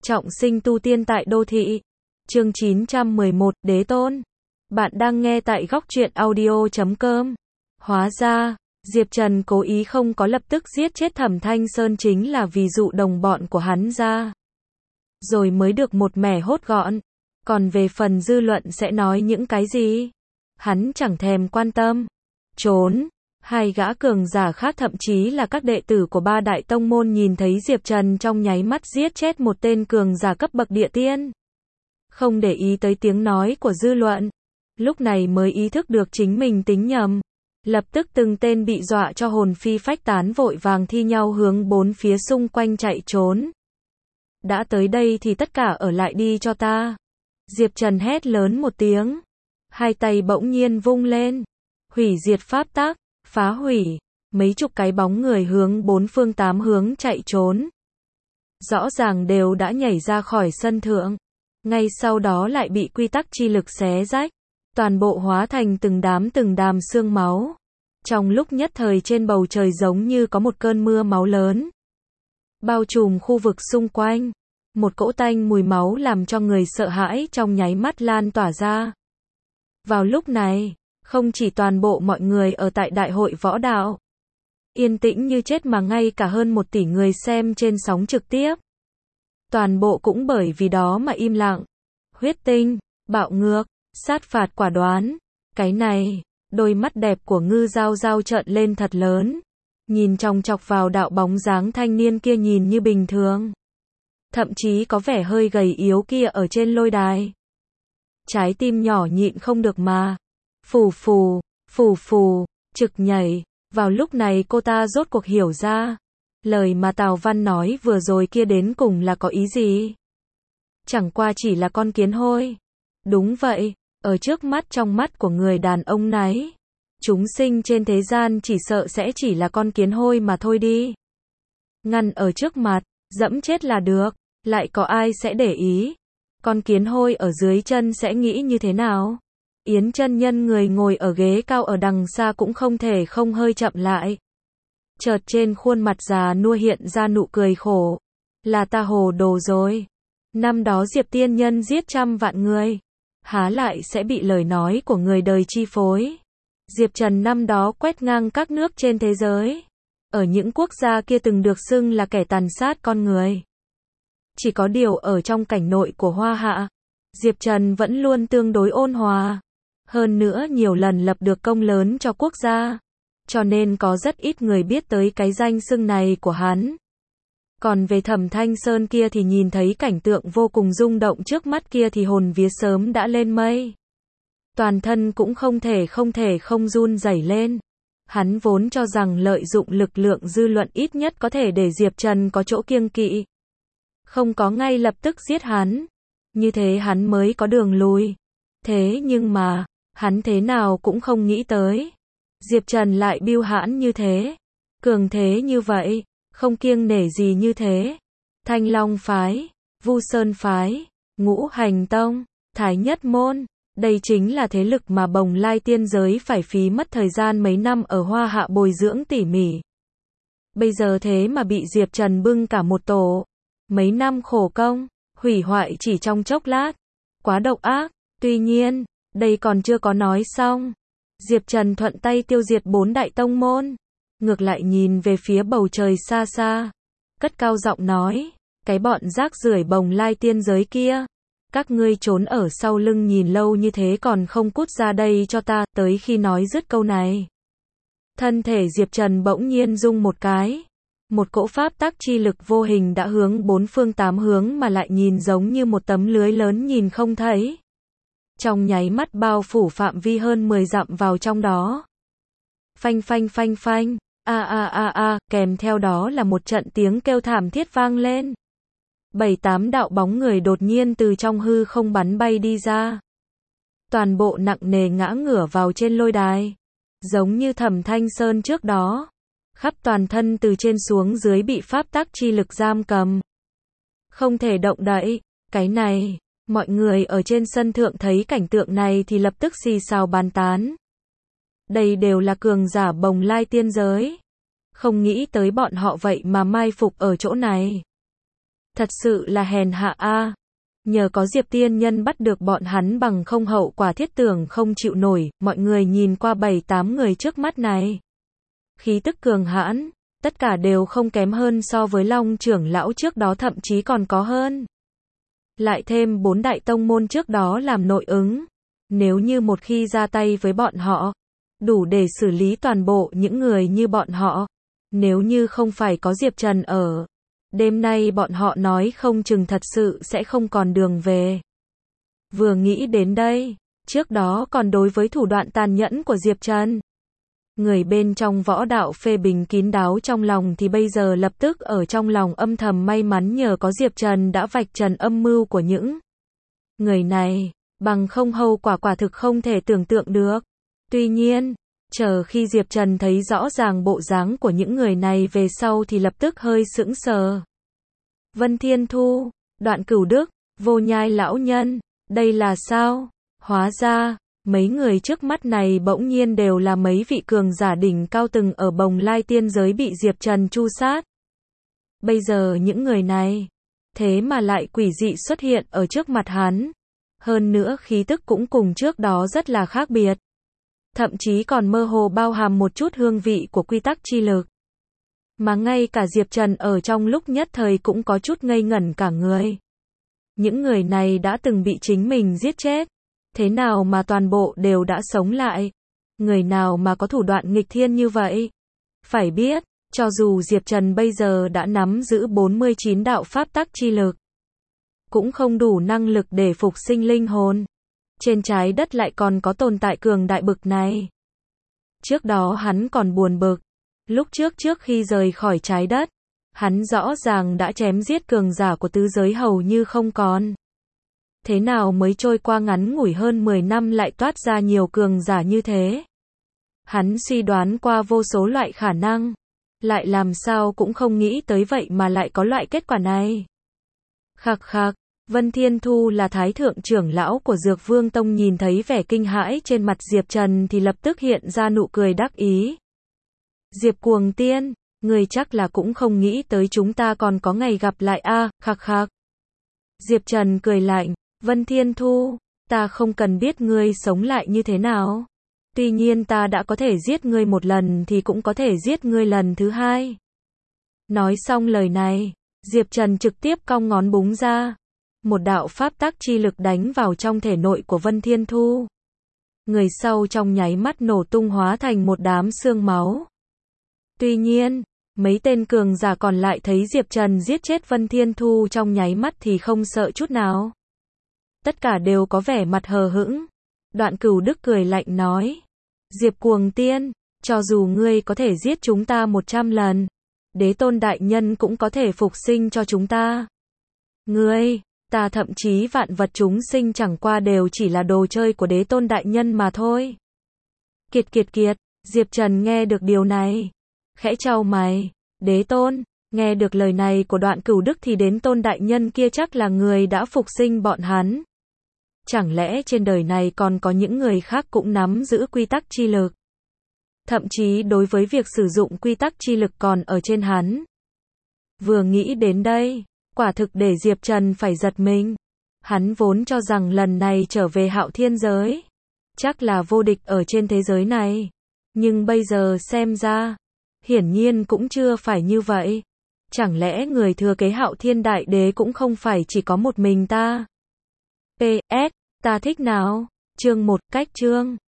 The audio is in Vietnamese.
Trọng sinh tu tiên tại đô thị. Chương 911, Đế Tôn. Bạn đang nghe tại góc truyện audio.com. Hóa ra, Diệp Trần cố ý không có lập tức giết chết Thẩm Thanh Sơn chính là vì dụ đồng bọn của hắn ra. Rồi mới được một mẻ hốt gọn. Còn về phần dư luận sẽ nói những cái gì? Hắn chẳng thèm quan tâm. Trốn. Hai gã cường giả khác thậm chí là các đệ tử của ba đại tông môn nhìn thấy Diệp Trần trong nháy mắt giết chết một tên cường giả cấp bậc địa tiên. Không để ý tới tiếng nói của dư luận. Lúc này mới ý thức được chính mình tính nhầm. Lập tức từng tên bị dọa cho hồn phi phách tán vội vàng thi nhau hướng bốn phía xung quanh chạy trốn. Đã tới đây thì tất cả ở lại đi cho ta. Diệp Trần hét lớn một tiếng. Hai tay bỗng nhiên vung lên. Hủy diệt pháp tắc. Phá hủy, mấy chục cái bóng người hướng bốn phương tám hướng chạy trốn. Rõ ràng đều đã nhảy ra khỏi sân thượng. Ngay sau đó lại bị quy tắc chi lực xé rách. Toàn bộ hóa thành từng đám xương máu. Trong lúc nhất thời trên bầu trời giống như có một cơn mưa máu lớn. Bao trùm khu vực xung quanh. Một cỗ tanh mùi máu làm cho người sợ hãi trong nháy mắt lan tỏa ra. Vào lúc này, không chỉ toàn bộ mọi người ở tại đại hội võ đạo yên tĩnh như chết mà ngay cả hơn 1 tỷ người xem trên sóng trực tiếp. Toàn bộ cũng bởi vì đó mà im lặng. Huyết tinh, bạo ngược, sát phạt quả đoán. Cái này, đôi mắt đẹp của Ngư Giao Giao trợn lên thật lớn. Nhìn chòng chọc vào đạo bóng dáng thanh niên kia nhìn như bình thường. Thậm chí có vẻ hơi gầy yếu kia ở trên lôi đài. Trái tim nhỏ nhịn không được mà. Phù phù, trực nhảy. Vào lúc này cô ta rốt cuộc hiểu ra. Lời mà Tào Văn nói vừa rồi kia đến cùng là có ý gì? Chẳng qua chỉ là con kiến hôi. Đúng vậy, ở trước mắt trong mắt của người đàn ông này. Chúng sinh trên thế gian chỉ sợ sẽ chỉ là con kiến hôi mà thôi đi. Ngăn ở trước mặt, dẫm chết là được. Lại có ai sẽ để ý? Con kiến hôi ở dưới chân sẽ nghĩ như thế nào? Yến chân nhân người ngồi ở ghế cao ở đằng xa cũng không thể không hơi chậm lại. Chợt trên khuôn mặt già nua hiện ra nụ cười khổ. Là ta hồ đồ rồi. Năm đó Diệp tiên nhân giết trăm vạn người. Há lại sẽ bị lời nói của người đời chi phối. Diệp Trần năm đó quét ngang các nước trên thế giới. Ở những quốc gia kia từng được xưng là kẻ tàn sát con người. Chỉ có điều ở trong cảnh nội của Hoa Hạ, Diệp Trần vẫn luôn tương đối ôn hòa. Hơn nữa nhiều lần lập được công lớn cho quốc gia. Cho nên có rất ít người biết tới cái danh xưng này của hắn. Còn về Thẩm Thanh Sơn kia thì nhìn thấy cảnh tượng vô cùng rung động trước mắt kia thì hồn vía sớm đã lên mây. Toàn thân cũng không thể không run rẩy lên. Hắn vốn cho rằng lợi dụng lực lượng dư luận ít nhất có thể để Diệp Trần có chỗ kiêng kỵ. Không có ngay lập tức giết hắn. Như thế hắn mới có đường lui. Thế nhưng mà, hắn thế nào cũng không nghĩ tới. Diệp Trần lại bưu hãn như thế. Cường thế như vậy. Không kiêng nể gì như thế. Thanh Long Phái, Vu Sơn Phái, Ngũ Hành Tông, Thái Nhất Môn. Đây chính là thế lực mà Bồng Lai tiên giới phải phí mất thời gian mấy năm ở Hoa Hạ bồi dưỡng tỉ mỉ. Bây giờ thế mà bị Diệp Trần bưng cả một tổ. Mấy năm khổ công, hủy hoại chỉ trong chốc lát. Quá độc ác. Tuy nhiên, đây còn chưa có nói xong. Diệp Trần thuận tay tiêu diệt 4 đại tông môn. Ngược lại nhìn về phía bầu trời xa xa. Cất cao giọng nói. Cái bọn rác rưởi Bồng Lai tiên giới kia. Các ngươi trốn ở sau lưng nhìn lâu như thế còn không cút ra đây cho ta. Tới khi nói dứt câu này. Thân thể Diệp Trần bỗng nhiên rung một cái. Một cỗ pháp tắc chi lực vô hình đã hướng bốn phương tám hướng mà lại nhìn giống như một tấm lưới lớn nhìn không thấy. Trong nháy mắt bao phủ phạm vi hơn 10 dặm vào trong đó. Phanh phanh phanh phanh, kèm theo đó là một trận tiếng kêu thảm thiết vang lên. 7-8 đạo bóng người đột nhiên từ trong hư không bắn bay đi ra. Toàn bộ nặng nề ngã ngửa vào trên lôi đài. Giống như Thẩm Thanh Sơn trước đó. Khắp toàn thân từ trên xuống dưới bị pháp tắc chi lực giam cầm. Không thể động đậy. Cái này, mọi người ở trên sân thượng thấy cảnh tượng này thì lập tức xì xào bàn tán. Đây đều là cường giả Bồng Lai tiên giới. Không nghĩ tới bọn họ vậy mà mai phục ở chỗ này. Thật sự là hèn hạ a. Nhờ có Diệp tiên nhân bắt được bọn hắn, bằng không hậu quả thiết tưởng không chịu nổi. Mọi người nhìn qua 7-8 người trước mắt này. Khí tức cường hãn, tất cả đều không kém hơn so với Long trưởng lão trước đó, thậm chí còn có hơn. Lại thêm 4 đại tông môn trước đó làm nội ứng. Nếu như một khi ra tay với bọn họ, đủ để xử lý toàn bộ những người như bọn họ. Nếu như không phải có Diệp Trần ở, đêm nay bọn họ nói không chừng thật sự sẽ không còn đường về. Vừa nghĩ đến đây, trước đó còn đối với thủ đoạn tàn nhẫn của Diệp Trần, người bên trong võ đạo phê bình kín đáo trong lòng, thì bây giờ lập tức ở trong lòng âm thầm may mắn nhờ có Diệp Trần đã vạch trần âm mưu của những người này, bằng không hậu quả quả thực không thể tưởng tượng được. Tuy nhiên, chờ khi Diệp Trần thấy rõ ràng bộ dáng của những người này về sau thì lập tức hơi sững sờ. Vân Thiên Thu, Đoạn Cửu Đức, Vô Nhai lão nhân, đây là sao? Hóa ra, mấy người trước mắt này bỗng nhiên đều là mấy vị cường giả đỉnh cao từng ở Bồng Lai tiên giới bị Diệp Trần tru sát. Bây giờ những người này, thế mà lại quỷ dị xuất hiện ở trước mặt hắn. Hơn nữa khí tức cũng cùng trước đó rất là khác biệt. Thậm chí còn mơ hồ bao hàm một chút hương vị của quy tắc chi lực. Mà ngay cả Diệp Trần ở trong lúc nhất thời cũng có chút ngây ngẩn cả người. Những người này đã từng bị chính mình giết chết. Thế nào mà toàn bộ đều đã sống lại? Người nào mà có thủ đoạn nghịch thiên như vậy? Phải biết, cho dù Diệp Trần bây giờ đã nắm giữ 49 đạo pháp tắc chi lực, cũng không đủ năng lực để phục sinh linh hồn. Trên trái đất lại còn có tồn tại cường đại bực này. Trước đó hắn còn buồn bực. Lúc trước khi rời khỏi trái đất, hắn rõ ràng đã chém giết cường giả của tứ giới hầu như không còn. Thế nào mới trôi qua ngắn ngủi hơn 10 năm lại toát ra nhiều cường giả như thế? Hắn suy đoán qua vô số loại khả năng, lại làm sao cũng không nghĩ tới vậy mà lại có loại kết quả này. Khặc khặc, Vân Thiên Thu là thái thượng trưởng lão của Dược Vương Tông, nhìn thấy vẻ kinh hãi trên mặt Diệp Trần thì lập tức hiện ra nụ cười đắc ý. Diệp Cuồng Tiên, người chắc là cũng không nghĩ tới chúng ta còn có ngày gặp lại a, khặc khặc. Diệp Trần cười lạnh, Vân Thiên Thu, ta không cần biết ngươi sống lại như thế nào. Tuy nhiên ta đã có thể giết ngươi một lần thì cũng có thể giết ngươi lần thứ hai. Nói xong lời này, Diệp Trần trực tiếp cong ngón búng ra. Một đạo pháp tắc chi lực đánh vào trong thể nội của Vân Thiên Thu. Người sau trong nháy mắt nổ tung hóa thành một đám xương máu. Tuy nhiên, mấy tên cường giả còn lại thấy Diệp Trần giết chết Vân Thiên Thu trong nháy mắt thì không sợ chút nào. Tất cả đều có vẻ mặt hờ hững. Đoạn Cửu Đức cười lạnh nói, Diệp Cuồng Tiên, cho dù ngươi có thể giết chúng ta 100 lần, Đế Tôn đại nhân cũng có thể phục sinh cho chúng ta. Ngươi, ta thậm chí vạn vật chúng sinh chẳng qua đều chỉ là đồ chơi của Đế Tôn đại nhân mà thôi. Kiệt kiệt kiệt, Diệp Trần nghe được điều này, khẽ chau mày, Đế Tôn, nghe được lời này của Đoạn Cửu Đức thì Đế Tôn đại nhân kia chắc là người đã phục sinh bọn hắn. Chẳng lẽ trên đời này còn có những người khác cũng nắm giữ quy tắc chi lực? Thậm chí đối với việc sử dụng quy tắc chi lực còn ở trên hắn. Vừa nghĩ đến đây, quả thực để Diệp Trần phải giật mình. Hắn vốn cho rằng lần này trở về Hạo Thiên giới, chắc là vô địch ở trên thế giới này. Nhưng bây giờ xem ra, hiển nhiên cũng chưa phải như vậy. Chẳng lẽ người thừa kế Hạo Thiên Đại Đế cũng không phải chỉ có một mình ta? PS, ta thích nào? Chương 1, cách chương.